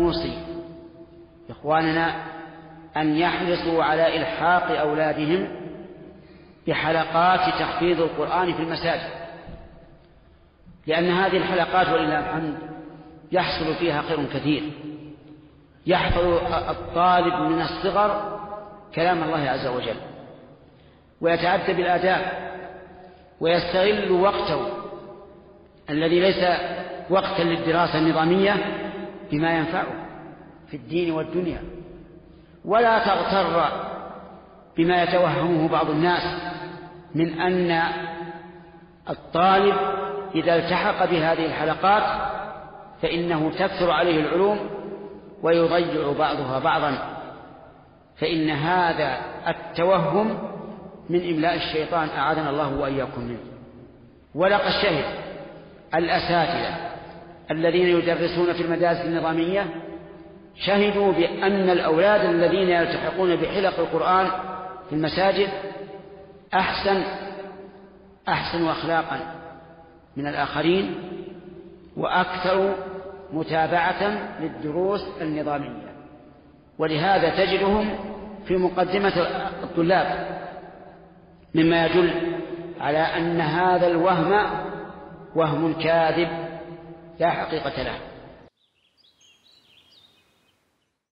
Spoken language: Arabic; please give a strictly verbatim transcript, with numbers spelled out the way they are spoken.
نوصي إخواننا أن يحرصوا على إلحاق أولادهم بحلقات تحفيظ القرآن في المساجد، لأن هذه الحلقات ولله الحمد يحصل فيها خير كثير. يحفظ الطالب من الصغر كلام الله عز وجل، ويتأدب بالآداب، ويستغل وقته الذي ليس وقتا للدراسة النظامية بما ينفعه في الدين والدنيا. ولا تغتر بما يتوهمه بعض الناس من أن الطالب إذا التحق بهذه الحلقات فإنه تكثر عليه العلوم ويضيع بعضها بعضا، فإن هذا التوهم من إملاء الشيطان أعاذنا الله وإياكم منه. ولقد شهد الأساتذة الذين يدرسون في المدارس النظامية شهدوا بأن الأولاد الذين يلتحقون بحلق القرآن في المساجد أحسن أحسن أخلاقا من الآخرين، وأكثر متابعة للدروس النظامية. ولهذا تجدهم في مقدمة الطلاب، مما يدل على أن هذا الوهم وهم كاذب لا حقيقة له.